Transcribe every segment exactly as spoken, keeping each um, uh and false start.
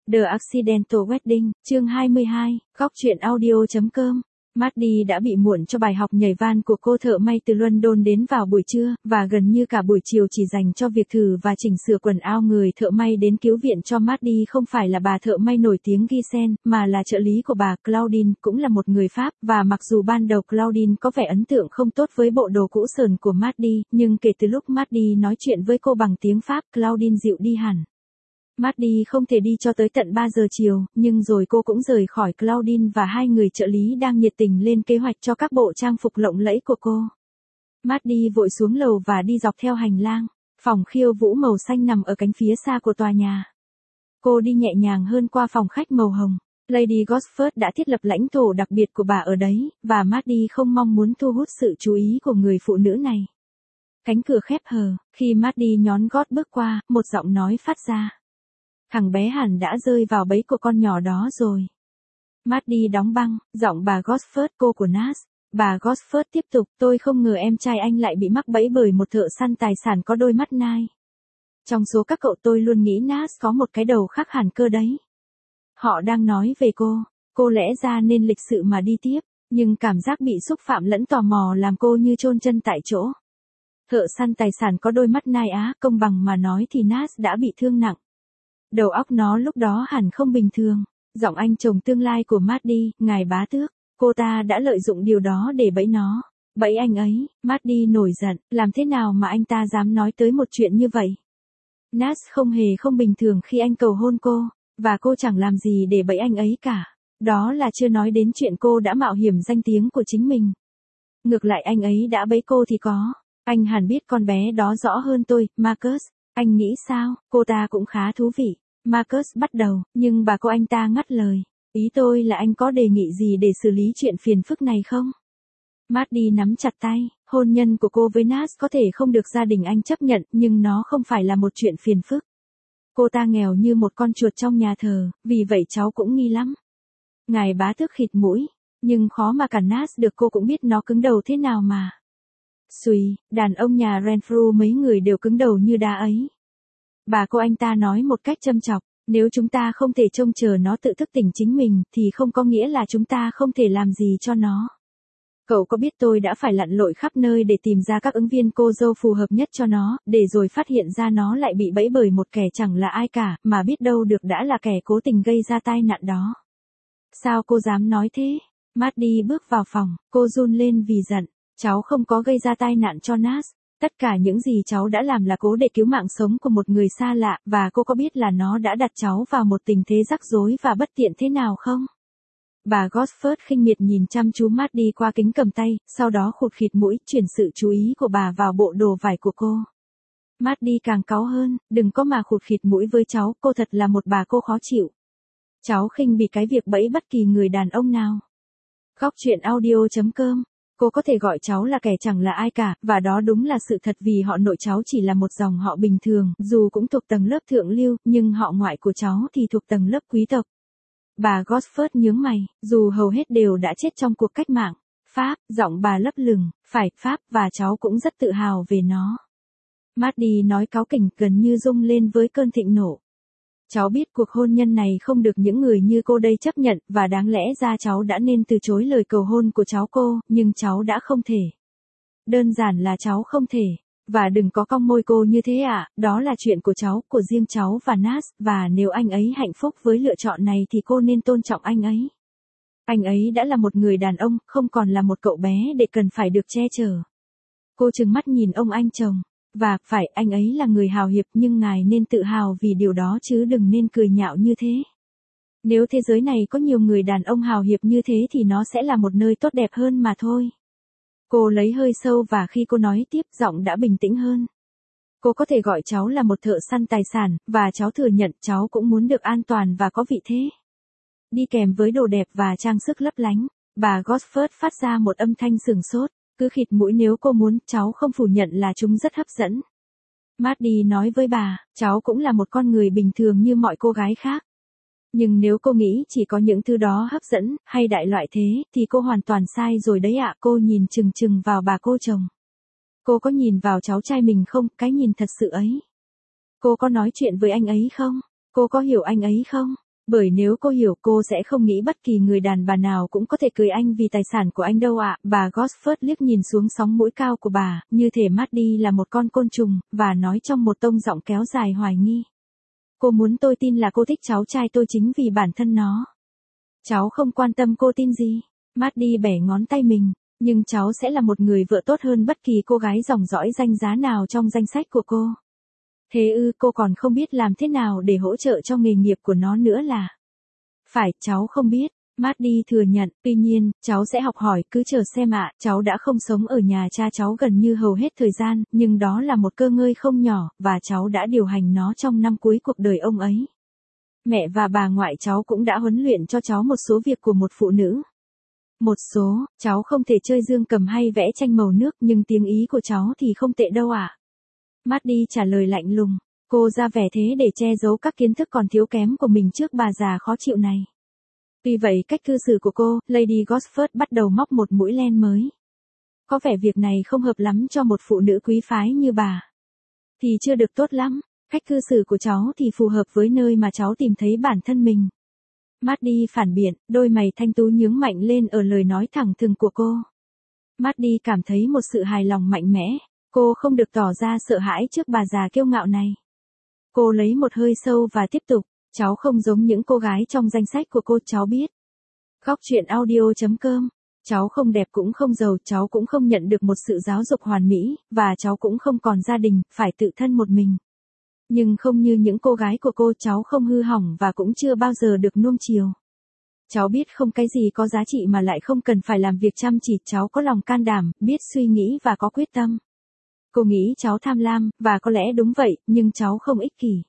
The Accidental Wedding, chương hai mươi hai, góc truyện audio chấm com. Maddie đã bị muộn cho bài học nhảy van của cô thợ may từ London đến vào buổi trưa, và gần như cả buổi chiều chỉ dành cho việc thử và chỉnh sửa quần áo. Người thợ may đến cứu viện cho Maddie không phải là bà thợ may nổi tiếng Giselle, mà là trợ lý của bà, Claudine, cũng là một người Pháp, và mặc dù ban đầu Claudine có vẻ ấn tượng không tốt với bộ đồ cũ sờn của Maddie, nhưng kể từ lúc Maddie nói chuyện với cô bằng tiếng Pháp, Claudine dịu đi hẳn. Maddie không thể đi cho tới tận ba giờ chiều, nhưng rồi cô cũng rời khỏi Claudine và hai người trợ lý đang nhiệt tình lên kế hoạch cho các bộ trang phục lộng lẫy của cô. Maddie vội xuống lầu và đi dọc theo hành lang. Phòng khiêu vũ màu xanh nằm ở cánh phía xa của tòa nhà. Cô đi nhẹ nhàng hơn qua phòng khách màu hồng. Lady Gosford đã thiết lập lãnh thổ đặc biệt của bà ở đấy, và Maddie không mong muốn thu hút sự chú ý của người phụ nữ này. Cánh cửa khép hờ, khi Maddie nhón gót bước qua, một giọng nói phát ra. Thằng bé hẳn đã rơi vào bẫy của con nhỏ đó rồi. Maddie đóng băng, giọng bà Gosford, cô của Nas. Bà Gosford tiếp tục, tôi không ngờ em trai anh lại bị mắc bẫy bởi một thợ săn tài sản có đôi mắt nai. Trong số các cậu tôi luôn nghĩ Nas có một cái đầu khác hẳn cơ đấy. Họ đang nói về cô, cô lẽ ra nên lịch sự mà đi tiếp, nhưng cảm giác bị xúc phạm lẫn tò mò làm cô như chôn chân tại chỗ. Thợ săn tài sản có đôi mắt nai á, công bằng mà nói thì Nas đã bị thương nặng. Đầu óc nó lúc đó hẳn không bình thường. Giọng anh chồng tương lai của Maddie, ngài bá tước, cô ta đã lợi dụng điều đó để bẫy nó. Bẫy anh ấy. Maddie nổi giận, làm thế nào mà anh ta dám nói tới một chuyện như vậy? Nas không hề không bình thường khi anh cầu hôn cô, và cô chẳng làm gì để bẫy anh ấy cả. Đó là chưa nói đến chuyện cô đã mạo hiểm danh tiếng của chính mình. Ngược lại anh ấy đã bẫy cô thì có. Anh hẳn biết con bé đó rõ hơn tôi, Marcus. Anh nghĩ sao? Cô ta cũng khá thú vị. Marcus bắt đầu, nhưng bà cô anh ta ngắt lời. Ý tôi là anh có đề nghị gì để xử lý chuyện phiền phức này không? Maddie nắm chặt tay. Hôn nhân của cô với Nas có thể không được gia đình anh chấp nhận, nhưng nó không phải là một chuyện phiền phức. Cô ta nghèo như một con chuột trong nhà thờ, vì vậy cháu cũng nghi lắm. Ngài bá tước khịt mũi, nhưng khó mà cản Nas được, cô cũng biết nó cứng đầu thế nào mà. Xùi, đàn ông nhà Renfrew mấy người đều cứng đầu như đá ấy. Bà cô anh ta nói một cách châm chọc, nếu chúng ta không thể trông chờ nó tự thức tỉnh chính mình, thì không có nghĩa là chúng ta không thể làm gì cho nó. Cậu có biết tôi đã phải lặn lội khắp nơi để tìm ra các ứng viên cô dâu phù hợp nhất cho nó, để rồi phát hiện ra nó lại bị bẫy bởi một kẻ chẳng là ai cả, mà biết đâu được đã là kẻ cố tình gây ra tai nạn đó. Sao cô dám nói thế? Maddie bước vào phòng, cô run lên vì giận. Cháu không có gây ra tai nạn cho Nas. Tất cả những gì cháu đã làm là cố để cứu mạng sống của một người xa lạ, và cô có biết là nó đã đặt cháu vào một tình thế rắc rối và bất tiện thế nào không? Bà Gosford khinh miệt nhìn chăm chú Maddie qua kính cầm tay, sau đó khụt khịt mũi, chuyển sự chú ý của bà vào bộ đồ vải của cô. Maddie càng cáu hơn, đừng có mà khụt khịt mũi với cháu, cô thật là một bà cô khó chịu. Cháu khinh bỉ cái việc bẫy bất kỳ người đàn ông nào. Góc truyện audio chấm com. Cô có thể gọi cháu là kẻ chẳng là ai cả, và đó đúng là sự thật vì họ nội cháu chỉ là một dòng họ bình thường, dù cũng thuộc tầng lớp thượng lưu, nhưng họ ngoại của cháu thì thuộc tầng lớp quý tộc. Bà Gosford nhướng mày, dù hầu hết đều đã chết trong cuộc cách mạng. Pháp, giọng bà lấp lửng, phải, Pháp, và cháu cũng rất tự hào về nó. Maddie nói cáu kỉnh, gần như rung lên với cơn thịnh nộ. Cháu biết cuộc hôn nhân này không được những người như cô đây chấp nhận, và đáng lẽ ra cháu đã nên từ chối lời cầu hôn của cháu cô, nhưng cháu đã không thể. Đơn giản là cháu không thể. Và đừng có cong môi cô như thế ạ, à, đó là chuyện của cháu, của riêng cháu và Nas, và nếu anh ấy hạnh phúc với lựa chọn này thì cô nên tôn trọng anh ấy. Anh ấy đã là một người đàn ông, không còn là một cậu bé để cần phải được che chở. Cô trừng mắt nhìn ông anh chồng. Và, phải, anh ấy là người hào hiệp, nhưng ngài nên tự hào vì điều đó chứ đừng nên cười nhạo như thế. Nếu thế giới này có nhiều người đàn ông hào hiệp như thế thì nó sẽ là một nơi tốt đẹp hơn mà thôi. Cô lấy hơi sâu và khi cô nói tiếp, giọng đã bình tĩnh hơn. Cô có thể gọi cháu là một thợ săn tài sản, và cháu thừa nhận cháu cũng muốn được an toàn và có vị thế. Đi kèm với đồ đẹp và trang sức lấp lánh, bà Gosford phát ra một âm thanh sừng sốt. Cứ khịt mũi nếu cô muốn, cháu không phủ nhận là chúng rất hấp dẫn. Maddie nói với bà, cháu cũng là một con người bình thường như mọi cô gái khác. Nhưng nếu cô nghĩ chỉ có những thứ đó hấp dẫn, hay đại loại thế, thì cô hoàn toàn sai rồi đấy ạ. Cô nhìn chừng chừng vào bà cô chồng. Cô có nhìn vào cháu trai mình không, cái nhìn thật sự ấy? Cô có nói chuyện với anh ấy không? Cô có hiểu anh ấy không? Bởi nếu cô hiểu cô sẽ không nghĩ bất kỳ người đàn bà nào cũng có thể cưới anh vì tài sản của anh đâu ạ. Bà Gosford liếc nhìn xuống sóng mũi cao của bà, như thể Maddie là một con côn trùng, và nói trong một tông giọng kéo dài hoài nghi. Cô muốn tôi tin là cô thích cháu trai tôi chính vì bản thân nó. Cháu không quan tâm cô tin gì. Maddie bẻ ngón tay mình, nhưng cháu sẽ là một người vợ tốt hơn bất kỳ cô gái dòng dõi danh giá nào trong danh sách của cô. Thế ư, cô còn không biết làm thế nào để hỗ trợ cho nghề nghiệp của nó nữa là? Phải, cháu không biết. Maddie thừa nhận, tuy nhiên, cháu sẽ học hỏi, cứ chờ xem ạ. Cháu đã không sống ở nhà cha cháu gần như hầu hết thời gian, nhưng đó là một cơ ngơi không nhỏ, và cháu đã điều hành nó trong năm cuối cuộc đời ông ấy. Mẹ và bà ngoại cháu cũng đã huấn luyện cho cháu một số việc của một phụ nữ. Một số, cháu không thể chơi dương cầm hay vẽ tranh màu nước, nhưng tiếng Ý của cháu thì không tệ đâu ạ. Maddie trả lời lạnh lùng, cô ra vẻ thế để che giấu các kiến thức còn thiếu kém của mình trước bà già khó chịu này. Tuy vậy cách cư xử của cô, Lady Gosford bắt đầu móc một mũi len mới. Có vẻ việc này không hợp lắm cho một phụ nữ quý phái như bà. Thì chưa được tốt lắm, cách cư xử của cháu thì phù hợp với nơi mà cháu tìm thấy bản thân mình. Maddie phản biện, đôi mày thanh tú nhướng mạnh lên ở lời nói thẳng thừng của cô. Maddie cảm thấy một sự hài lòng mạnh mẽ, cô không được tỏ ra sợ hãi trước bà già kiêu ngạo này. Cô lấy một hơi sâu và tiếp tục, cháu không giống những cô gái trong danh sách của cô, cháu biết. Góc truyện audio chấm com, cháu không đẹp cũng không giàu, cháu cũng không nhận được một sự giáo dục hoàn mỹ, và cháu cũng không còn gia đình, phải tự thân một mình. Nhưng không như những cô gái của cô, cháu không hư hỏng và cũng chưa bao giờ được nuông chiều. Cháu biết không cái gì có giá trị mà lại không cần phải làm việc chăm chỉ, cháu có lòng can đảm, biết suy nghĩ và có quyết tâm. Cô nghĩ cháu tham lam, và có lẽ đúng vậy, nhưng cháu không ích kỷ.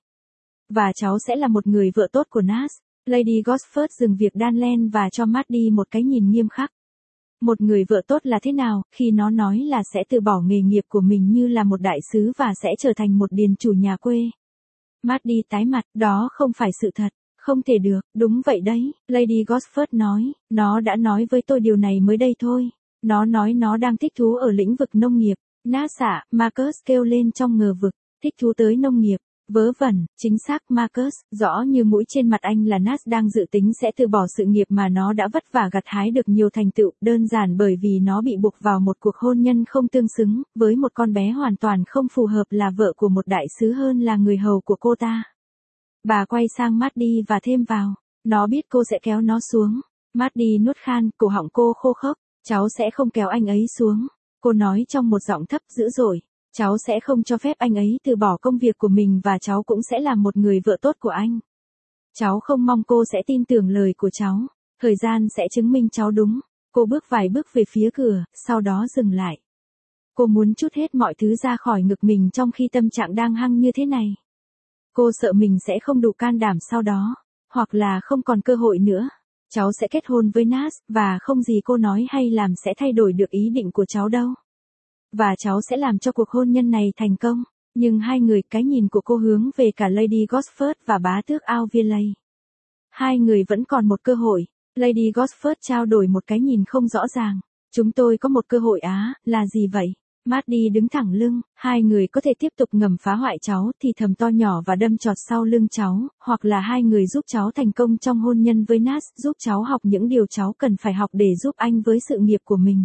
Và cháu sẽ là một người vợ tốt của Nas. Lady Gosford dừng việc đan len và cho Maddie một cái nhìn nghiêm khắc. Một người vợ tốt là thế nào, khi nó nói là sẽ từ bỏ nghề nghiệp của mình như là một đại sứ và sẽ trở thành một điền chủ nhà quê. Maddie tái mặt, đó không phải sự thật. Không thể được, đúng vậy đấy, Lady Gosford nói, nó đã nói với tôi điều này mới đây thôi. Nó nói nó đang thích thú ở lĩnh vực nông nghiệp. Nas ạ, Marcus kêu lên trong ngờ vực, thích thú tới nông nghiệp. Vớ vẩn, chính xác Marcus, rõ như mũi trên mặt anh là Nas đang dự tính sẽ từ bỏ sự nghiệp mà nó đã vất vả gặt hái được nhiều thành tựu, đơn giản bởi vì nó bị buộc vào một cuộc hôn nhân không tương xứng, với một con bé hoàn toàn không phù hợp là vợ của một đại sứ hơn là người hầu của cô ta. Bà quay sang Maddie và thêm vào, nó biết cô sẽ kéo nó xuống. Maddie nuốt khan, cổ họng cô khô khốc, cháu sẽ không kéo anh ấy xuống. Cô nói trong một giọng thấp dữ dội. Cháu sẽ không cho phép anh ấy từ bỏ công việc của mình và cháu cũng sẽ là một người vợ tốt của anh. Cháu không mong cô sẽ tin tưởng lời của cháu. Thời gian sẽ chứng minh cháu đúng. Cô bước vài bước về phía cửa, sau đó dừng lại. Cô muốn trút hết mọi thứ ra khỏi ngực mình trong khi tâm trạng đang hăng như thế này. Cô sợ mình sẽ không đủ can đảm sau đó, hoặc là không còn cơ hội nữa. Cháu sẽ kết hôn với Nas, và không gì cô nói hay làm sẽ thay đổi được ý định của cháu đâu. Và cháu sẽ làm cho cuộc hôn nhân này thành công. Nhưng hai người, cái nhìn của cô hướng về cả Lady Gosford và bá tước Auverley. Hai người vẫn còn một cơ hội. Lady Gosford trao đổi một cái nhìn không rõ ràng. Chúng tôi có một cơ hội á, là gì vậy? Maddie đứng thẳng lưng, hai người có thể tiếp tục ngầm phá hoại cháu, thì thầm to nhỏ và đâm chọt sau lưng cháu, hoặc là hai người giúp cháu thành công trong hôn nhân với Nas, giúp cháu học những điều cháu cần phải học để giúp anh với sự nghiệp của mình.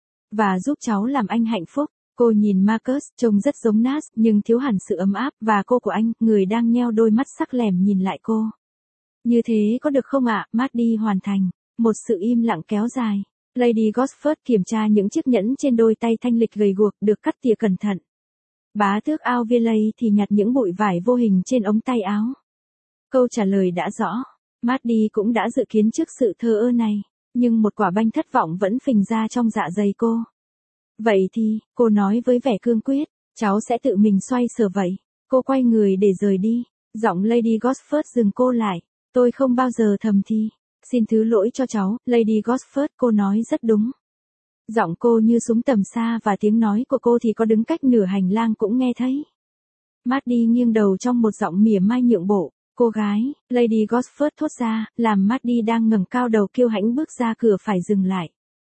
Và giúp cháu làm anh hạnh phúc. Cô nhìn Marcus, trông rất giống Nas, nhưng thiếu hẳn sự ấm áp, và cô của anh, người đang nheo đôi mắt sắc lẻm nhìn lại cô. Như thế có được không ạ? Maddie hoàn thành. Một sự im lặng kéo dài. Lady Gosford kiểm tra những chiếc nhẫn trên đôi tay thanh lịch gầy guộc được cắt tỉa cẩn thận. Bá tước Auverley thì nhặt những bụi vải vô hình trên ống tay áo. Câu trả lời đã rõ. Maddie cũng đã dự kiến trước sự thờ ơ này, nhưng một quả banh thất vọng vẫn phình ra trong dạ dày cô. Vậy thì, cô nói với vẻ cương quyết, cháu sẽ tự mình xoay sở vậy. Cô quay người để rời đi. Giọng Lady Gosford dừng cô lại. Tôi không bao giờ thầm thì. Xin thứ lỗi cho cháu, Lady Gosford, cô nói rất đúng. Giọng cô như súng tầm xa và tiếng nói của cô thì có đứng cách nửa hành lang cũng nghe thấy. Maddie nghiêng đầu trong một giọng mỉa mai nhượng bộ. Cô gái, Lady Gosford thốt ra, làm Maddie đang ngẩng cao đầu kiêu hãnh bước ra cửa phải dừng lại.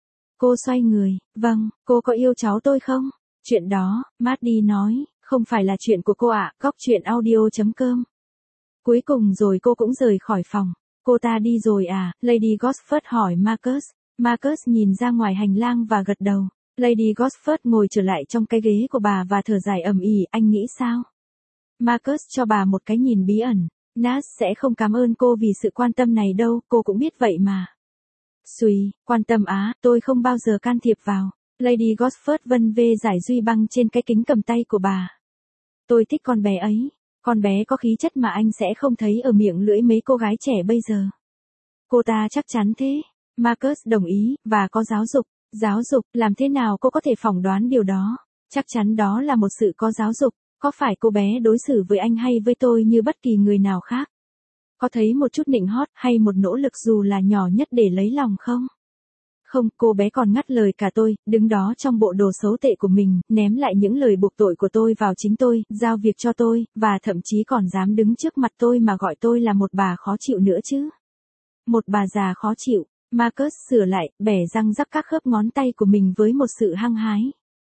Cô xoay người, vâng, cô có yêu cháu tôi không? Chuyện đó, Maddie nói, không phải là chuyện của cô ạ, à, góc truyện audio chấm com. Cuối cùng rồi cô cũng rời khỏi phòng. Cô ta đi rồi à? Lady Gosford hỏi Marcus. Marcus nhìn ra ngoài hành lang và gật đầu. Lady Gosford ngồi trở lại trong cái ghế của bà và thở dài ầm ĩ, anh nghĩ sao? Marcus cho bà một cái nhìn bí ẩn. Nas sẽ không cảm ơn cô vì sự quan tâm này đâu, cô cũng biết vậy mà. Xùi, quan tâm á, tôi không bao giờ can thiệp vào. Lady Gosford vân vê giải duy băng trên cái kính cầm tay của bà. Tôi thích con bé ấy. Con bé có khí chất mà anh sẽ không thấy ở miệng lưỡi mấy cô gái trẻ bây giờ. Cô ta chắc chắn thế. Marcus đồng ý, và có giáo dục. Giáo dục, làm thế nào cô có thể phỏng đoán điều đó? Chắc chắn đó là một sự có giáo dục. Có phải cô bé đối xử với anh hay với tôi như bất kỳ người nào khác? Có thấy một chút nịnh hót hay một nỗ lực dù là nhỏ nhất để lấy lòng không? Không, cô bé còn ngắt lời cả tôi, đứng đó trong bộ đồ xấu tệ của mình, ném lại những lời buộc tội của tôi vào chính tôi, giao việc cho tôi, và thậm chí còn dám đứng trước mặt tôi mà gọi tôi là một bà khó chịu nữa chứ. Một bà già khó chịu. Marcus sửa lại, bẻ răng rắc các khớp ngón tay của mình với một sự hăng hái.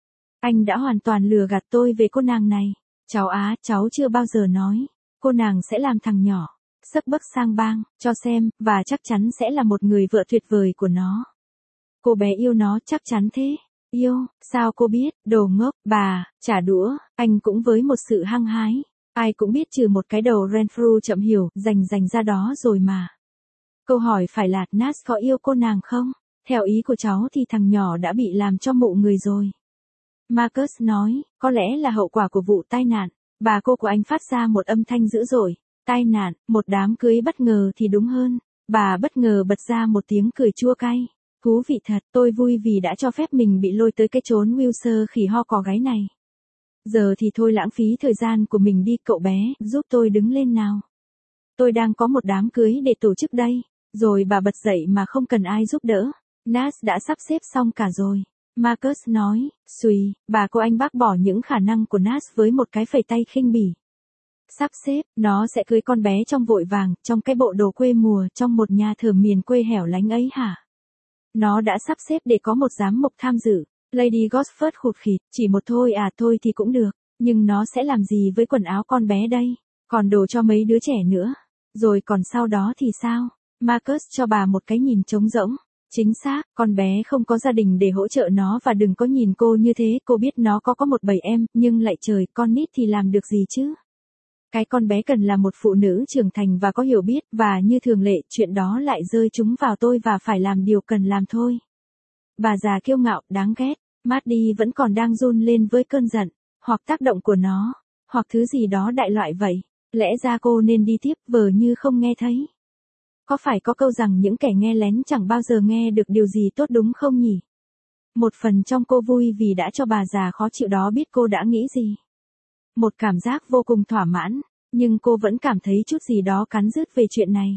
Anh đã hoàn toàn lừa gạt tôi về cô nàng này. Cháu á, cháu chưa bao giờ nói. Cô nàng sẽ làm thằng nhỏ. Sấc bấc sang bang, cho xem, và chắc chắn sẽ là một người vợ tuyệt vời của nó. Cô bé yêu nó chắc chắn thế. Yêu, sao cô biết, đồ ngốc, bà, trả đũa, anh cũng với một sự hăng hái. Ai cũng biết trừ một cái đầu Renfrew chậm hiểu, dành dành ra đó rồi mà. Câu hỏi phải là, Nas có yêu cô nàng không? Theo ý của cháu thì thằng nhỏ đã bị làm cho mụ người rồi. Marcus nói, có lẽ là hậu quả của vụ tai nạn. Bà cô của anh phát ra một âm thanh dữ dội. Tai nạn, một đám cưới bất ngờ thì đúng hơn. Bà bất ngờ bật ra một tiếng cười chua cay. Thú vị thật, tôi vui vì đã cho phép mình bị lôi tới cái chốn Wilshire khỉ ho cò gáy này. Giờ thì thôi lãng phí thời gian của mình đi, cậu bé, giúp tôi đứng lên nào. Tôi đang có một đám cưới để tổ chức đây. Rồi bà bật dậy mà không cần ai giúp đỡ. Nas đã sắp xếp xong cả rồi. Marcus nói, xùi, bà cô anh bác bỏ những khả năng của Nas với một cái phẩy tay khinh bỉ. Sắp xếp, nó sẽ cưới con bé trong vội vàng, trong cái bộ đồ quê mùa, trong một nhà thờ miền quê hẻo lánh ấy hả? Nó đã sắp xếp để có một giám mục tham dự. Lady Gosford khụt khịt, chỉ một thôi à, thôi thì cũng được, nhưng nó sẽ làm gì với quần áo con bé đây? Còn đồ cho mấy đứa trẻ nữa. Rồi còn sau đó thì sao? Marcus cho bà một cái nhìn trống rỗng. Chính xác, con bé không có gia đình để hỗ trợ nó và đừng có nhìn cô như thế, cô biết nó có có một bầy em, nhưng lại trời, con nít thì làm được gì chứ? Cái con bé cần là một phụ nữ trưởng thành và có hiểu biết, và như thường lệ, chuyện đó lại rơi chúng vào tôi và phải làm điều cần làm thôi. Bà già kiêu ngạo, đáng ghét. Maddie vẫn còn đang run lên với cơn giận, hoặc tác động của nó, hoặc thứ gì đó đại loại vậy. Lẽ ra cô nên đi tiếp, vờ như không nghe thấy. Có phải có câu rằng những kẻ nghe lén chẳng bao giờ nghe được điều gì tốt đúng không nhỉ? Một phần trong cô vui vì đã cho bà già khó chịu đó biết cô đã nghĩ gì. Một cảm giác vô cùng thỏa mãn, nhưng cô vẫn cảm thấy chút gì đó cắn rứt về chuyện này.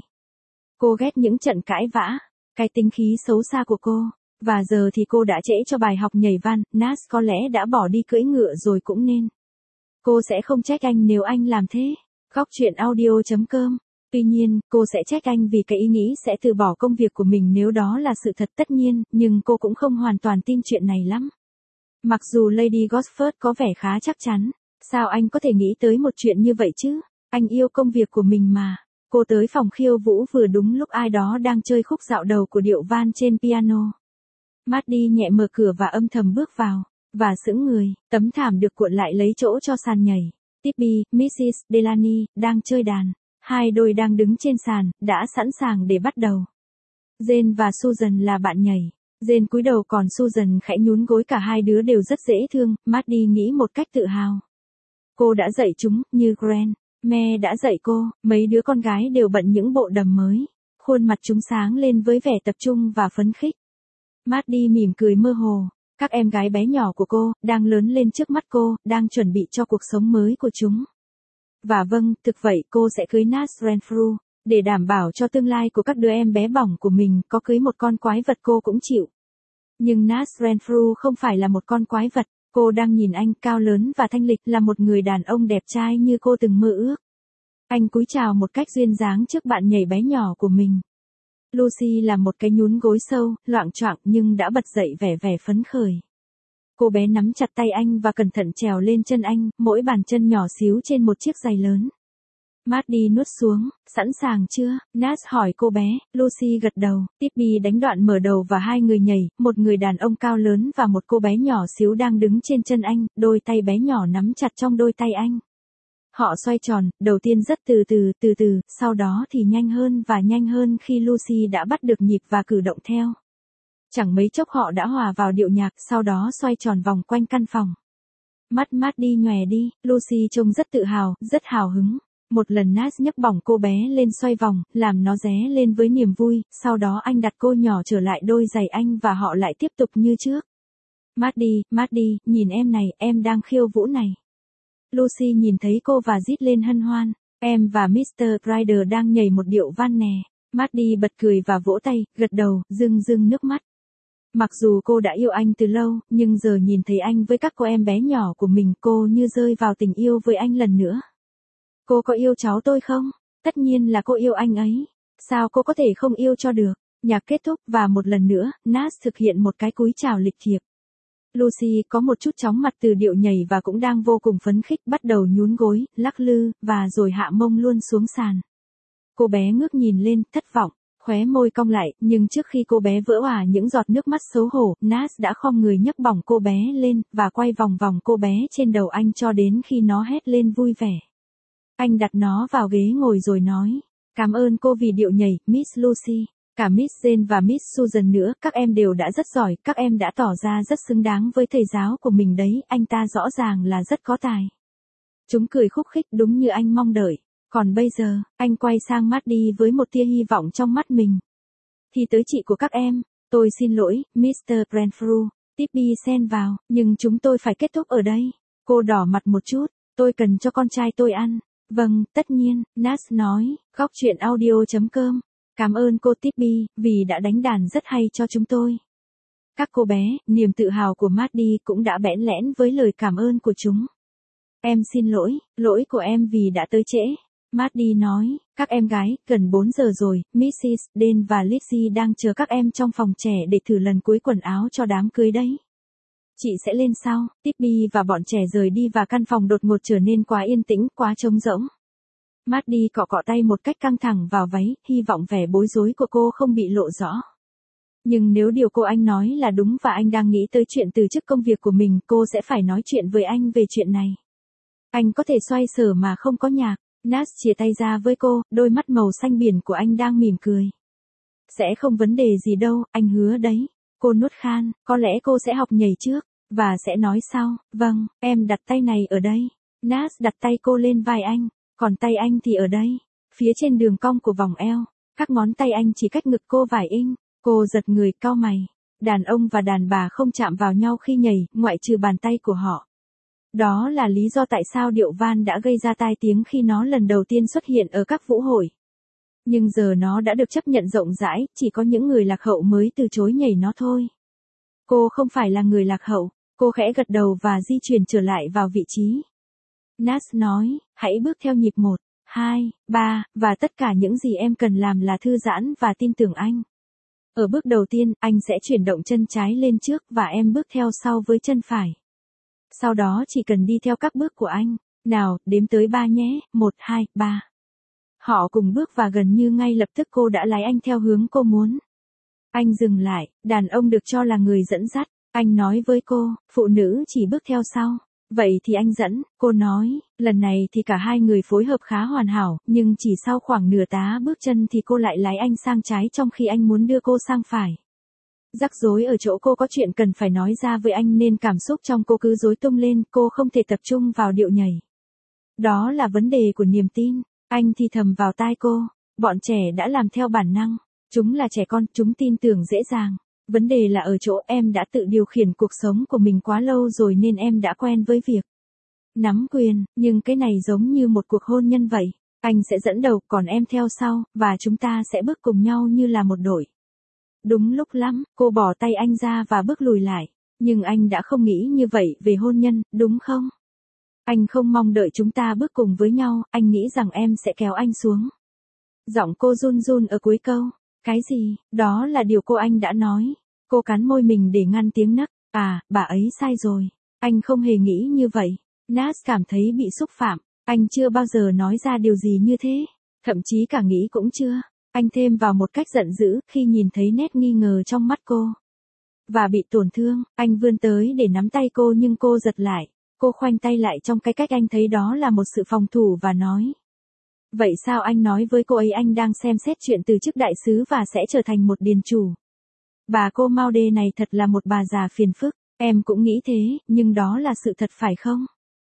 Cô ghét những trận cãi vã, cái tính khí xấu xa của cô, và giờ thì cô đã trễ cho bài học nhảy van. Nas có lẽ đã bỏ đi cưỡi ngựa rồi cũng nên. Cô sẽ không trách anh nếu anh làm thế. Góc truyện audio chấm com. Tuy nhiên, cô sẽ trách anh vì cái ý nghĩ sẽ từ bỏ công việc của mình nếu đó là sự thật tất nhiên, nhưng cô cũng không hoàn toàn tin chuyện này lắm. Mặc dù Lady Gosford có vẻ khá chắc chắn. Sao anh có thể nghĩ tới một chuyện như vậy chứ? Anh yêu công việc của mình mà. Cô tới phòng khiêu vũ vừa đúng lúc ai đó đang chơi khúc dạo đầu của điệu van trên piano. Maddie nhẹ mở cửa và âm thầm bước vào. Và sững người, tấm thảm được cuộn lại lấy chỗ cho sàn nhảy. Tibby, mít xít Delaney, đang chơi đàn. Hai đôi đang đứng trên sàn, đã sẵn sàng để bắt đầu. Jane và Susan là bạn nhảy. Jane cúi đầu còn Susan khẽ nhún gối, cả hai đứa đều rất dễ thương, Maddie nghĩ một cách tự hào. Cô đã dạy chúng, như Grant, Me đã dạy cô, mấy đứa con gái đều bận những bộ đầm mới. Khuôn mặt chúng sáng lên với vẻ tập trung và phấn khích. Maddie mỉm cười mơ hồ. Các em gái bé nhỏ của cô, đang lớn lên trước mắt cô, đang chuẩn bị cho cuộc sống mới của chúng. Và vâng, thực vậy cô sẽ cưới Nas Renfrew, để đảm bảo cho tương lai của các đứa em bé bỏng của mình, có cưới một con quái vật cô cũng chịu. Nhưng Nas Renfrew không phải là một con quái vật, cô đang nhìn anh, cao lớn và thanh lịch, là một người đàn ông đẹp trai như cô từng mơ ước. Anh cúi chào một cách duyên dáng trước bạn nhảy bé nhỏ của mình. Lucy là một cái nhún gối sâu, loạng choạng nhưng đã bật dậy vẻ vẻ phấn khởi. Cô bé nắm chặt tay anh và cẩn thận trèo lên chân anh, mỗi bàn chân nhỏ xíu trên một chiếc giày lớn. Maddie nuốt xuống, sẵn sàng chưa? Nas hỏi cô bé, Lucy gật đầu, Tippi đánh đoạn mở đầu và hai người nhảy, một người đàn ông cao lớn và một cô bé nhỏ xíu đang đứng trên chân anh, đôi tay bé nhỏ nắm chặt trong đôi tay anh. Họ xoay tròn, đầu tiên rất từ từ, từ từ, sau đó thì nhanh hơn và nhanh hơn khi Lucy đã bắt được nhịp và cử động theo. Chẳng mấy chốc họ đã hòa vào điệu nhạc, sau đó xoay tròn vòng quanh căn phòng. Mắt Maddie nhòe đi, Lucy trông rất tự hào, rất hào hứng. Một lần Nas nhấc bổng cô bé lên xoay vòng, làm nó ré lên với niềm vui, sau đó anh đặt cô nhỏ trở lại đôi giày anh và họ lại tiếp tục như trước. Maddie, Maddie, nhìn em này, em đang khiêu vũ này. Lucy nhìn thấy cô và rít lên hân hoan. Em và mít tơ Ryder đang nhảy một điệu van nè. Maddie bật cười và vỗ tay, gật đầu, rưng rưng nước mắt. Mặc dù cô đã yêu anh từ lâu, nhưng giờ nhìn thấy anh với các cô em bé nhỏ của mình, cô như rơi vào tình yêu với anh lần nữa. Cô có yêu cháu tôi không? Tất nhiên là cô yêu anh ấy. Sao cô có thể không yêu cho được? Nhạc kết thúc và một lần nữa, Nas thực hiện một cái cúi chào lịch thiệp. Lucy có một chút chóng mặt từ điệu nhảy và cũng đang vô cùng phấn khích, bắt đầu nhún gối, lắc lư, và rồi hạ mông luôn xuống sàn. Cô bé ngước nhìn lên, thất vọng, khóe môi cong lại, nhưng trước khi cô bé vỡ òa những giọt nước mắt xấu hổ, Nas đã khom người nhấc bổng cô bé lên, và quay vòng vòng cô bé trên đầu anh cho đến khi nó hét lên vui vẻ. Anh đặt nó vào ghế ngồi rồi nói, cảm ơn cô vì điệu nhảy, Miss Lucy. Cả Miss Jane và Miss Susan nữa, các em đều đã rất giỏi, các em đã tỏ ra rất xứng đáng với thầy giáo của mình đấy, anh ta rõ ràng là rất có tài. Chúng cười khúc khích đúng như anh mong đợi. Còn bây giờ, anh quay sang Maddie với một tia hy vọng trong mắt mình. Thì tới chị của các em, tôi xin lỗi, mít tơ Renfrew, Tippi xen vào, nhưng chúng tôi phải kết thúc ở đây. Cô đỏ mặt một chút, tôi cần cho con trai tôi ăn. Vâng, tất nhiên, Nas nói, góc chuyện audio chấm com. Cảm ơn cô Tippi, vì đã đánh đàn rất hay cho chúng tôi. Các cô bé, niềm tự hào của Maddie cũng đã bẽn lẽn với lời cảm ơn của chúng. Em xin lỗi, lỗi của em vì đã tới trễ. Maddie nói, các em gái, gần bốn giờ rồi, mít xít Dan và Lizzie đang chờ các em trong phòng trẻ để thử lần cuối quần áo cho đám cưới đấy. Chị sẽ lên sau. Tippi và bọn trẻ rời đi và căn phòng đột ngột trở nên quá yên tĩnh, quá trống rỗng. Maddie cọ cọ tay một cách căng thẳng vào váy, hy vọng vẻ bối rối của cô không bị lộ rõ. Nhưng nếu điều cô anh nói là đúng và anh đang nghĩ tới chuyện từ chức công việc của mình, cô sẽ phải nói chuyện với anh về chuyện này. Anh có thể xoay sở mà không có nhạc. Nas chia tay ra với cô, đôi mắt màu xanh biển của anh đang mỉm cười. Sẽ không vấn đề gì đâu, anh hứa đấy. Cô nuốt khan, có lẽ cô sẽ học nhảy trước, và sẽ nói sau, vâng, em đặt tay này ở đây. Nas đặt tay cô lên vai anh, còn tay anh thì ở đây, phía trên đường cong của vòng eo. Các ngón tay anh chỉ cách ngực cô vài inch. Cô giật người, cau mày. Đàn ông và đàn bà không chạm vào nhau khi nhảy, ngoại trừ bàn tay của họ. Đó là lý do tại sao điệu van đã gây ra tai tiếng khi nó lần đầu tiên xuất hiện ở các vũ hội. Nhưng giờ nó đã được chấp nhận rộng rãi, chỉ có những người lạc hậu mới từ chối nhảy nó thôi. Cô không phải là người lạc hậu, cô khẽ gật đầu và di chuyển trở lại vào vị trí. Nas nói, hãy bước theo nhịp một, hai, ba, và tất cả những gì em cần làm là thư giãn và tin tưởng anh. Ở bước đầu tiên, anh sẽ chuyển động chân trái lên trước và em bước theo sau với chân phải. Sau đó chỉ cần đi theo các bước của anh. Nào, đếm tới ba nhé, một, hai, ba. Họ cùng bước và gần như ngay lập tức cô đã lái anh theo hướng cô muốn. Anh dừng lại, đàn ông được cho là người dẫn dắt. Anh nói với cô, phụ nữ chỉ bước theo sau. Vậy thì anh dẫn, cô nói, lần này thì cả hai người phối hợp khá hoàn hảo, nhưng chỉ sau khoảng nửa tá bước chân thì cô lại lái anh sang trái trong khi anh muốn đưa cô sang phải. Rắc rối ở chỗ cô có chuyện cần phải nói ra với anh nên cảm xúc trong cô cứ rối tung lên, cô không thể tập trung vào điệu nhảy. Đó là vấn đề của niềm tin. Anh thì thầm vào tai cô, bọn trẻ đã làm theo bản năng. Chúng là trẻ con, chúng tin tưởng dễ dàng. Vấn đề là ở chỗ em đã tự điều khiển cuộc sống của mình quá lâu rồi nên em đã quen với việc nắm quyền, nhưng cái này giống như một cuộc hôn nhân vậy. Anh sẽ dẫn đầu, còn em theo sau, và chúng ta sẽ bước cùng nhau như là một đội. Đúng lúc lắm, cô bỏ tay anh ra và bước lùi lại. Nhưng anh đã không nghĩ như vậy về hôn nhân, đúng không? Anh không mong đợi chúng ta bước cùng với nhau, anh nghĩ rằng em sẽ kéo anh xuống. Giọng cô run run ở cuối câu. Cái gì? Đó là điều cô anh đã nói. Cô cắn môi mình để ngăn tiếng nấc. À, bà ấy sai rồi. Anh không hề nghĩ như vậy. Nas cảm thấy bị xúc phạm. Anh chưa bao giờ nói ra điều gì như thế. Thậm chí cả nghĩ cũng chưa. Anh thêm vào một cách giận dữ khi nhìn thấy nét nghi ngờ trong mắt cô. Và bị tổn thương, anh vươn tới để nắm tay cô nhưng cô giật lại. Cô khoanh tay lại trong cái cách anh thấy đó là một sự phòng thủ và nói. Vậy sao anh nói với cô ấy anh đang xem xét chuyện từ chức đại sứ và sẽ trở thành một điền chủ? Bà cô Maude này thật là một bà già phiền phức. Em cũng nghĩ thế, nhưng đó là sự thật phải không?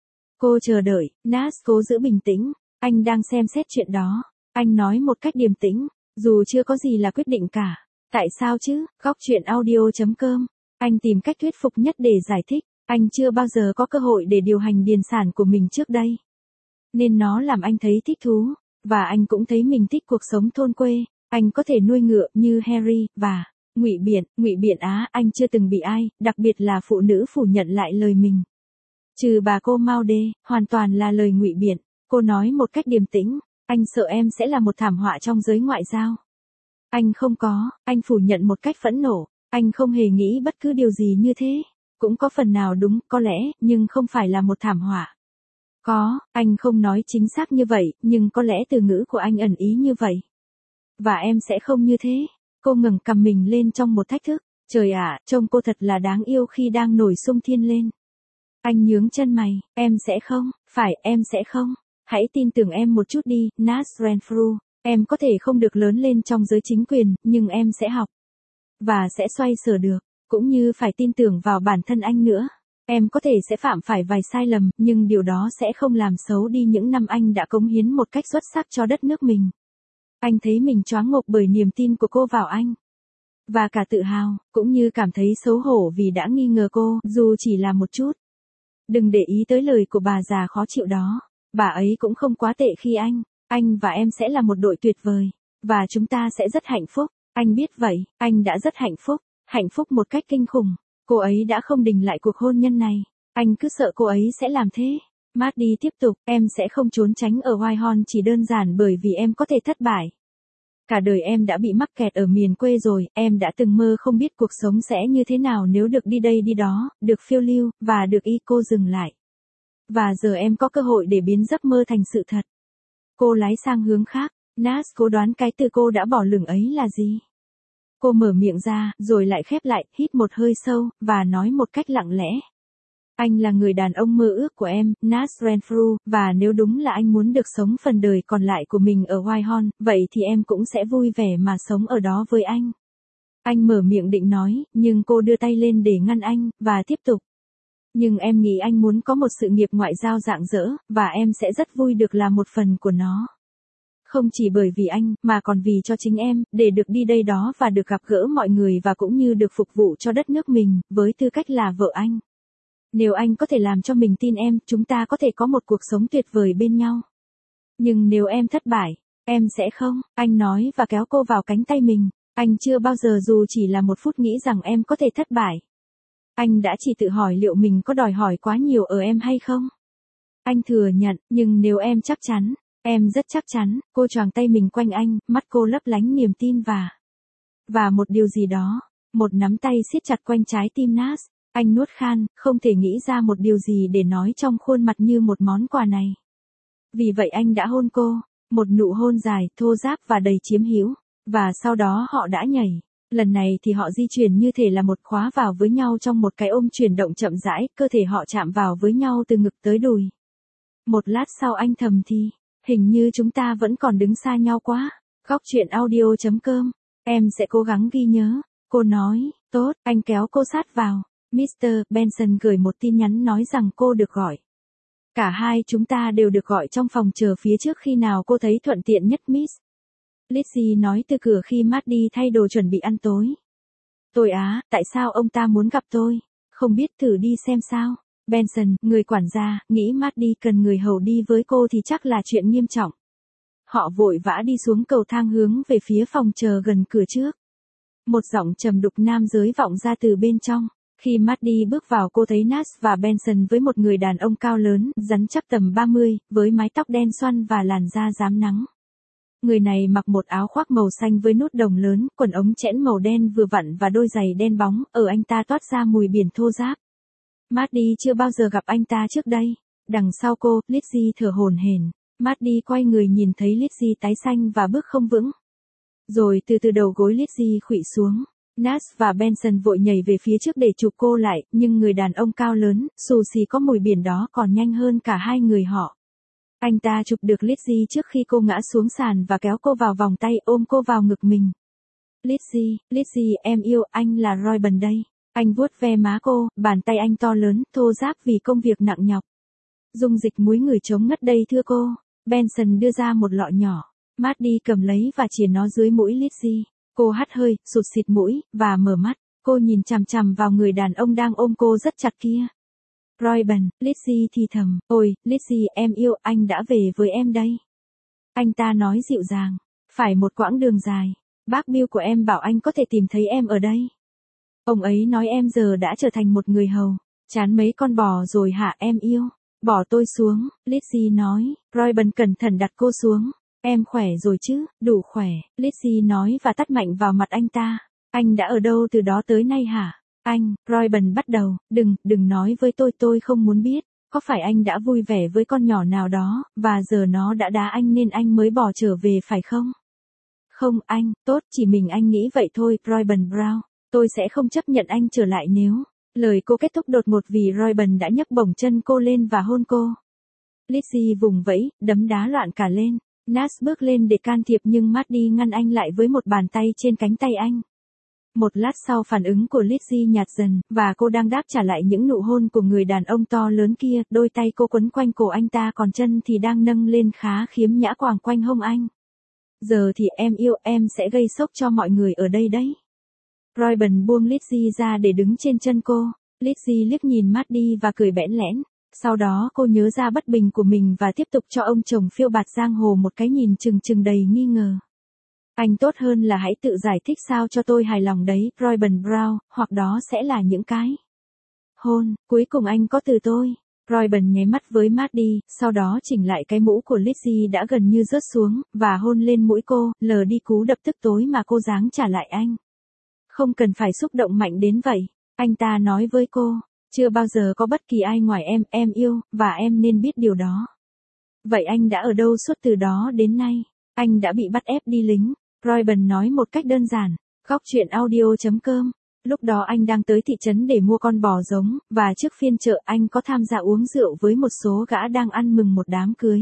Cô chờ đợi, Nas cố giữ bình tĩnh. Anh đang xem xét chuyện đó. Anh nói một cách điềm tĩnh, dù chưa có gì là quyết định cả. Tại sao chứ? Góc chuyện audio chấm com. Anh tìm cách thuyết phục nhất để giải thích. Anh chưa bao giờ có cơ hội để điều hành điền sản của mình trước đây. Nên nó làm anh thấy thích thú. Và anh cũng thấy mình thích cuộc sống thôn quê. Anh có thể nuôi ngựa như Harry, và ngụy biện, ngụy biện á, anh chưa từng bị ai, đặc biệt là phụ nữ phủ nhận lại lời mình. Trừ bà cô Maude, hoàn toàn là lời ngụy biện. Cô nói một cách điềm tĩnh, anh sợ em sẽ là một thảm họa trong giới ngoại giao. Anh không có, anh phủ nhận một cách phẫn nộ, anh không hề nghĩ bất cứ điều gì như thế. Cũng có phần nào đúng, có lẽ, nhưng không phải là một thảm họa. Có, anh không nói chính xác như vậy, nhưng có lẽ từ ngữ của anh ẩn ý như vậy. Và em sẽ không như thế. Cô ngẩng cằm mình lên trong một thách thức. Trời ạ, trông cô thật là đáng yêu khi đang nổi xung thiên lên. Anh nhướng chân mày, em sẽ không, phải, em sẽ không. Hãy tin tưởng em một chút đi, Nas Renfrew. Em có thể không được lớn lên trong giới chính quyền, nhưng em sẽ học. Và sẽ xoay sở được, cũng như phải tin tưởng vào bản thân anh nữa. Em có thể sẽ phạm phải vài sai lầm, nhưng điều đó sẽ không làm xấu đi những năm anh đã cống hiến một cách xuất sắc cho đất nước mình. Anh thấy mình choáng ngộp bởi niềm tin của cô vào anh. Và cả tự hào, cũng như cảm thấy xấu hổ vì đã nghi ngờ cô, dù chỉ là một chút. Đừng để ý tới lời của bà già khó chịu đó. Bà ấy cũng không quá tệ khi anh, anh và em sẽ là một đội tuyệt vời. Và chúng ta sẽ rất hạnh phúc. Anh biết vậy, anh đã rất hạnh phúc. Hạnh phúc một cách kinh khủng. Cô ấy đã không đình lại cuộc hôn nhân này. Anh cứ sợ cô ấy sẽ làm thế. Maddie tiếp tục, em sẽ không trốn tránh ở Whitehall chỉ đơn giản bởi vì em có thể thất bại. Cả đời em đã bị mắc kẹt ở miền quê rồi, em đã từng mơ không biết cuộc sống sẽ như thế nào nếu được đi đây đi đó, được phiêu lưu, và được y cô dừng lại. Và giờ em có cơ hội để biến giấc mơ thành sự thật. Cô lái sang hướng khác, Nas cố đoán cái từ cô đã bỏ lửng ấy là gì. Cô mở miệng ra, rồi lại khép lại, hít một hơi sâu, và nói một cách lặng lẽ. Anh là người đàn ông mơ ước của em, Nas Renfrew, và nếu đúng là anh muốn được sống phần đời còn lại của mình ở Whitehall, vậy thì em cũng sẽ vui vẻ mà sống ở đó với anh. Anh mở miệng định nói, nhưng cô đưa tay lên để ngăn anh, và tiếp tục. Nhưng em nghĩ anh muốn có một sự nghiệp ngoại giao rạng rỡ, và em sẽ rất vui được là một phần của nó. Không chỉ bởi vì anh, mà còn vì cho chính em, để được đi đây đó và được gặp gỡ mọi người và cũng như được phục vụ cho đất nước mình, với tư cách là vợ anh. Nếu anh có thể làm cho mình tin em, chúng ta có thể có một cuộc sống tuyệt vời bên nhau. Nhưng nếu em thất bại, em sẽ không, anh nói và kéo cô vào cánh tay mình. Anh chưa bao giờ dù chỉ là một phút nghĩ rằng em có thể thất bại. Anh đã chỉ tự hỏi liệu mình có đòi hỏi quá nhiều ở em hay không. Anh thừa nhận, nhưng nếu em chắc chắn, em rất chắc chắn, cô choàng tay mình quanh anh, mắt cô lấp lánh niềm tin và... Và một điều gì đó, một nắm tay siết chặt quanh trái tim Nas. Anh nuốt khan, không thể nghĩ ra một điều gì để nói trong khuôn mặt như một món quà này. Vì vậy anh đã hôn cô, một nụ hôn dài, thô ráp và đầy chiếm hữu, và sau đó họ đã nhảy. Lần này thì họ di chuyển như thể là một khóa vào với nhau trong một cái ôm chuyển động chậm rãi, cơ thể họ chạm vào với nhau từ ngực tới đùi. Một lát sau anh thầm thì, hình như chúng ta vẫn còn đứng xa nhau quá. Góc chuyện audio chấm com, em sẽ cố gắng ghi nhớ. Cô nói, tốt, anh kéo cô sát vào. mít tơ Benson gửi một tin nhắn nói rằng cô được gọi. Cả hai chúng ta đều được gọi trong phòng chờ phía trước khi nào cô thấy thuận tiện nhất Miss Lizzie nói từ cửa khi Maddie thay đồ chuẩn bị ăn tối. Tôi á, tại sao ông ta muốn gặp tôi? Không biết, thử đi xem sao. Benson, người quản gia, nghĩ Maddie cần người hầu đi với cô thì chắc là chuyện nghiêm trọng. Họ vội vã đi xuống cầu thang hướng về phía phòng chờ gần cửa trước. Một giọng trầm đục nam giới vọng ra từ bên trong. Khi Maddie bước vào cô thấy Nas và Benson với một người đàn ông cao lớn, rắn chắc tầm ba mươi, với mái tóc đen xoăn và làn da rám nắng. Người này mặc một áo khoác màu xanh với nút đồng lớn, quần ống chẽn màu đen vừa vặn và đôi giày đen bóng, ở anh ta toát ra mùi biển thô ráp. Maddie chưa bao giờ gặp anh ta trước đây. Đằng sau cô, Lizzie thở hổn hển. Maddie quay người nhìn thấy Lizzie tái xanh và bước không vững. Rồi từ từ đầu gối Lizzie khuỵu xuống. Nas và Benson vội nhảy về phía trước để chụp cô lại, nhưng người đàn ông cao lớn, xù xì có mùi biển đó còn nhanh hơn cả hai người họ. Anh ta chụp được Lizzie trước khi cô ngã xuống sàn và kéo cô vào vòng tay, ôm cô vào ngực mình. Lizzie, Lizzie, em yêu, anh là Roy đây. Anh vuốt ve má cô, bàn tay anh to lớn, thô ráp vì công việc nặng nhọc. Dung dịch muối người chống ngất đây thưa cô. Benson đưa ra một lọ nhỏ. Maddie cầm lấy và chìa nó dưới mũi Lizzie. Cô hắt hơi, sụt xịt mũi, và mở mắt. Cô nhìn chằm chằm vào người đàn ông đang ôm cô rất chặt kia. Roy Bần, Lizzie thì thầm. Ôi, Lizzie, em yêu, anh đã về với em đây. Anh ta nói dịu dàng. Phải một quãng đường dài. Bác Bill của em bảo anh có thể tìm thấy em ở đây. Ông ấy nói em giờ đã trở thành một người hầu. Chán mấy con bò rồi hả em yêu? Bỏ tôi xuống, Lizzie nói. Roy Bần cẩn thận đặt cô xuống. Em khỏe rồi chứ, đủ khỏe, Lizzie nói và tát mạnh vào mặt anh ta. Anh đã ở đâu từ đó tới nay hả? Anh, Roy Bần bắt đầu, đừng, đừng nói với tôi, tôi không muốn biết. Có phải anh đã vui vẻ với con nhỏ nào đó, và giờ nó đã đá anh nên anh mới bỏ trở về phải không? Không anh, tốt, chỉ mình anh nghĩ vậy thôi, Roy Bần Brown. Tôi sẽ không chấp nhận anh trở lại nếu... Lời cô kết thúc đột ngột vì Roy Bần đã nhấc bổng chân cô lên và hôn cô. Lizzie vùng vẫy, đấm đá loạn cả lên. Nas bước lên để can thiệp nhưng Maddie ngăn anh lại với một bàn tay trên cánh tay anh. Một lát sau phản ứng của Lizzie nhạt dần, và cô đang đáp trả lại những nụ hôn của người đàn ông to lớn kia, đôi tay cô quấn quanh cổ anh ta còn chân thì đang nâng lên khá khiếm nhã quàng quanh hông anh. Giờ thì em yêu, em sẽ gây sốc cho mọi người ở đây đấy. Roy Bần buông Lizzie ra để đứng trên chân cô. Lizzie liếc nhìn Maddie và cười bẽn lẽn. Sau đó cô nhớ ra bất bình của mình và tiếp tục cho ông chồng phiêu bạt giang hồ một cái nhìn chừng chừng đầy nghi ngờ. Anh tốt hơn là hãy tự giải thích sao cho tôi hài lòng đấy, Roy Bần Brown, hoặc đó sẽ là những cái hôn, cuối cùng anh có từ tôi. Roy Bần nháy mắt với Maddie, sau đó chỉnh lại cái mũ của Lizzie đã gần như rớt xuống, và hôn lên mũi cô, lờ đi cú đập tức tối mà cô giáng trả lại anh. Không cần phải xúc động mạnh đến vậy, anh ta nói với cô. Chưa bao giờ có bất kỳ ai ngoài em, em yêu, và em nên biết điều đó. Vậy anh đã ở đâu suốt từ đó đến nay? Anh đã bị bắt ép đi lính. Roy Bần nói một cách đơn giản. Góc chuyện audio chấm com. Lúc đó anh đang tới thị trấn để mua con bò giống, và trước phiên chợ anh có tham gia uống rượu với một số gã đang ăn mừng một đám cưới.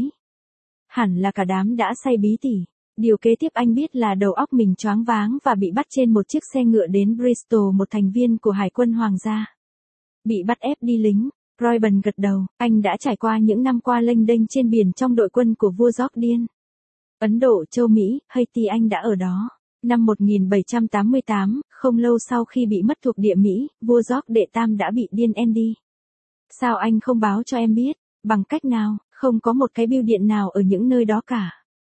Hẳn là cả đám đã say bí tỉ. Điều kế tiếp anh biết là đầu óc mình choáng váng và bị bắt trên một chiếc xe ngựa đến Bristol, một thành viên của Hải quân Hoàng gia. Bị bắt ép đi lính, Roy Bần gật đầu, anh đã trải qua những năm qua lênh đênh trên biển trong đội quân của vua Jordan. Ấn Độ, châu Mỹ, Haiti anh đã ở đó. Năm một nghìn bảy trăm tám mươi tám, không lâu sau khi bị mất thuộc địa Mỹ, vua George đệ tam đã bị điên Andy. Sao anh không báo cho em biết? Bằng cách nào? Không có một cái bưu điện nào ở những nơi đó cả.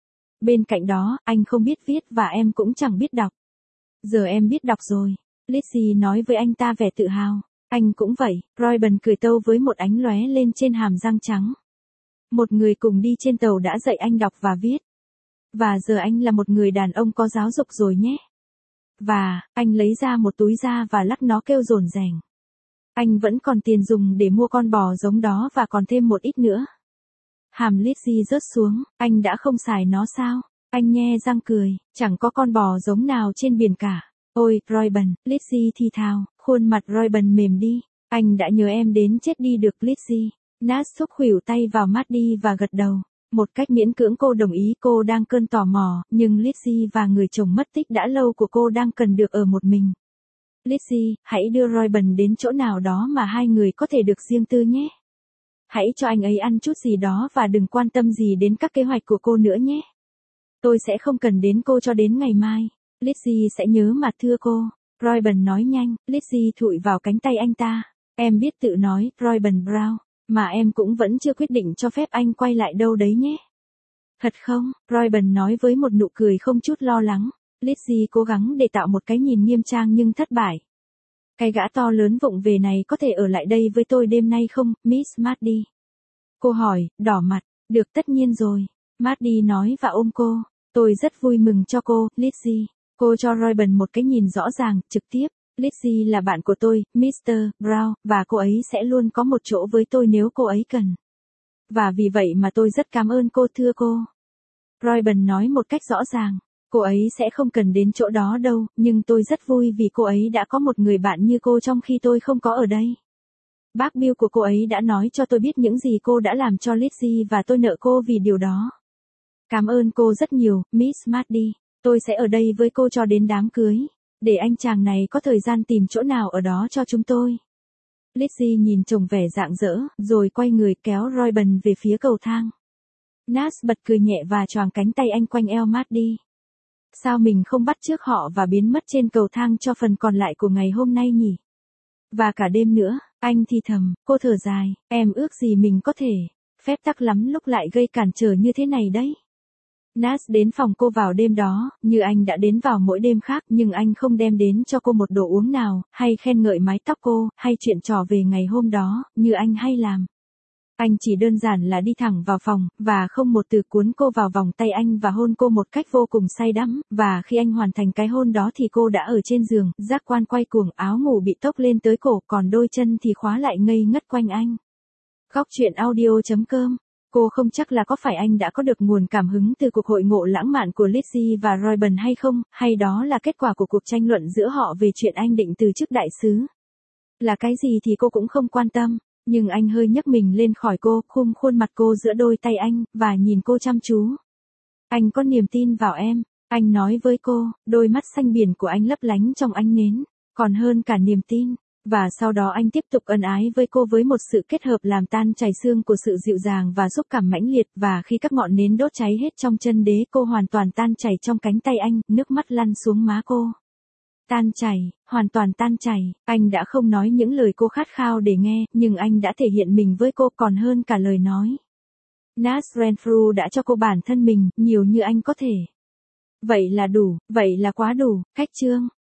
Bên cạnh đó, anh không biết viết và em cũng chẳng biết đọc. Giờ em biết đọc rồi. Lizzie nói với anh ta vẻ tự hào. Anh cũng vậy, Roy Bần cười tâu với một ánh lóe lên trên hàm răng trắng. Một người cùng đi trên tàu đã dạy anh đọc và viết. Và giờ anh là một người đàn ông có giáo dục rồi nhé. Và, anh lấy ra một túi da và lắc nó kêu rồn rành. Anh vẫn còn tiền dùng để mua con bò giống đó và còn thêm một ít nữa. Hàm Lizzie rớt xuống, anh đã không xài nó sao? Anh nhe răng cười, chẳng có con bò giống nào trên biển cả. Ôi, Roy Bần, Lizzie thì thào, khuôn mặt Roy Bần mềm đi. Anh đã nhớ em đến chết đi được Lizzie. Nas xúc khuỷu tay vào Maddie và gật đầu. Một cách miễn cưỡng cô đồng ý, cô đang cơn tò mò, nhưng Lizzie và người chồng mất tích đã lâu của cô đang cần được ở một mình. Lizzie, hãy đưa Roy Bần đến chỗ nào đó mà hai người có thể được riêng tư nhé. Hãy cho anh ấy ăn chút gì đó và đừng quan tâm gì đến các kế hoạch của cô nữa nhé. Tôi sẽ không cần đến cô cho đến ngày mai. Lizzie sẽ nhớ mà thưa cô. Roy Bần nói nhanh, Lizzie thụi vào cánh tay anh ta. Em biết tự nói, Roy Bần Brown, mà em cũng vẫn chưa quyết định cho phép anh quay lại đâu đấy nhé. Thật không? Roy Bần nói với một nụ cười không chút lo lắng. Lizzie cố gắng để tạo một cái nhìn nghiêm trang nhưng thất bại. Cái gã to lớn vụng về này có thể ở lại đây với tôi đêm nay không, Miss Maddie? Cô hỏi, đỏ mặt. Được, tất nhiên rồi. Maddie nói và ôm cô. Tôi rất vui mừng cho cô, Lizzie. Cô cho Roy Bần một cái nhìn rõ ràng, trực tiếp. Lizzie là bạn của tôi, mít tơ Brown, và cô ấy sẽ luôn có một chỗ với tôi nếu cô ấy cần. và vì vậy mà tôi rất cảm ơn cô thưa cô. Royben nói một cách rõ ràng, cô ấy sẽ không cần đến chỗ đó đâu, nhưng tôi rất vui vì cô ấy đã có một người bạn như cô trong khi tôi không có ở đây. Bác Bill của cô ấy đã nói cho tôi biết những gì cô đã làm cho Lizzie và tôi nợ cô vì điều đó. Cảm ơn cô rất nhiều, Miss Maddie. Tôi sẽ ở đây với cô cho đến đám cưới, để anh chàng này có thời gian tìm chỗ nào ở đó cho chúng tôi. Lizzie nhìn chồng vẻ rạng rỡ, rồi quay người kéo Royben về phía cầu thang. Nas bật cười nhẹ và choàng cánh tay anh quanh eo Maddie. Sao mình không bắt chước họ và biến mất trên cầu thang cho phần còn lại của ngày hôm nay nhỉ? Và cả đêm nữa, anh thì thầm, cô thở dài, em ước gì mình có thể. Phép tắc lắm lúc lại gây cản trở như thế này đấy. Nas đến phòng cô vào đêm đó, như anh đã đến vào mỗi đêm khác, nhưng anh không đem đến cho cô một đồ uống nào, hay khen ngợi mái tóc cô, hay chuyện trò về ngày hôm đó, như anh hay làm. Anh chỉ đơn giản là đi thẳng vào phòng, và không một từ cuốn cô vào vòng tay anh và hôn cô một cách vô cùng say đắm, và khi anh hoàn thành cái hôn đó thì cô đã ở trên giường, giác quan quay cuồng, áo ngủ bị tốc lên tới cổ, còn đôi chân thì khóa lại ngây ngất quanh anh. Góc truyện audio chấm com. Cô không chắc là có phải anh đã có được nguồn cảm hứng từ cuộc hội ngộ lãng mạn của Lizzie và Royben hay không, hay đó là kết quả của cuộc tranh luận giữa họ về chuyện anh định từ chức đại sứ. Là cái gì thì cô cũng không quan tâm, nhưng anh hơi nhấc mình lên khỏi cô, khum khuôn mặt cô giữa đôi tay anh, và nhìn cô chăm chú. Anh có niềm tin vào em, anh nói với cô, đôi mắt xanh biển của anh lấp lánh trong ánh nến, còn hơn cả niềm tin. Và sau đó anh tiếp tục ân ái với cô với một sự kết hợp làm tan chảy xương của sự dịu dàng và xúc cảm mãnh liệt, và khi các ngọn nến đốt cháy hết trong chân đế, cô hoàn toàn tan chảy trong cánh tay anh, nước mắt lăn xuống má cô. Tan chảy, hoàn toàn tan chảy, anh đã không nói những lời cô khát khao để nghe, nhưng anh đã thể hiện mình với cô còn hơn cả lời nói. Nas Renfrew đã cho cô bản thân mình, nhiều như anh có thể. Vậy là đủ, vậy là quá đủ, cách chương.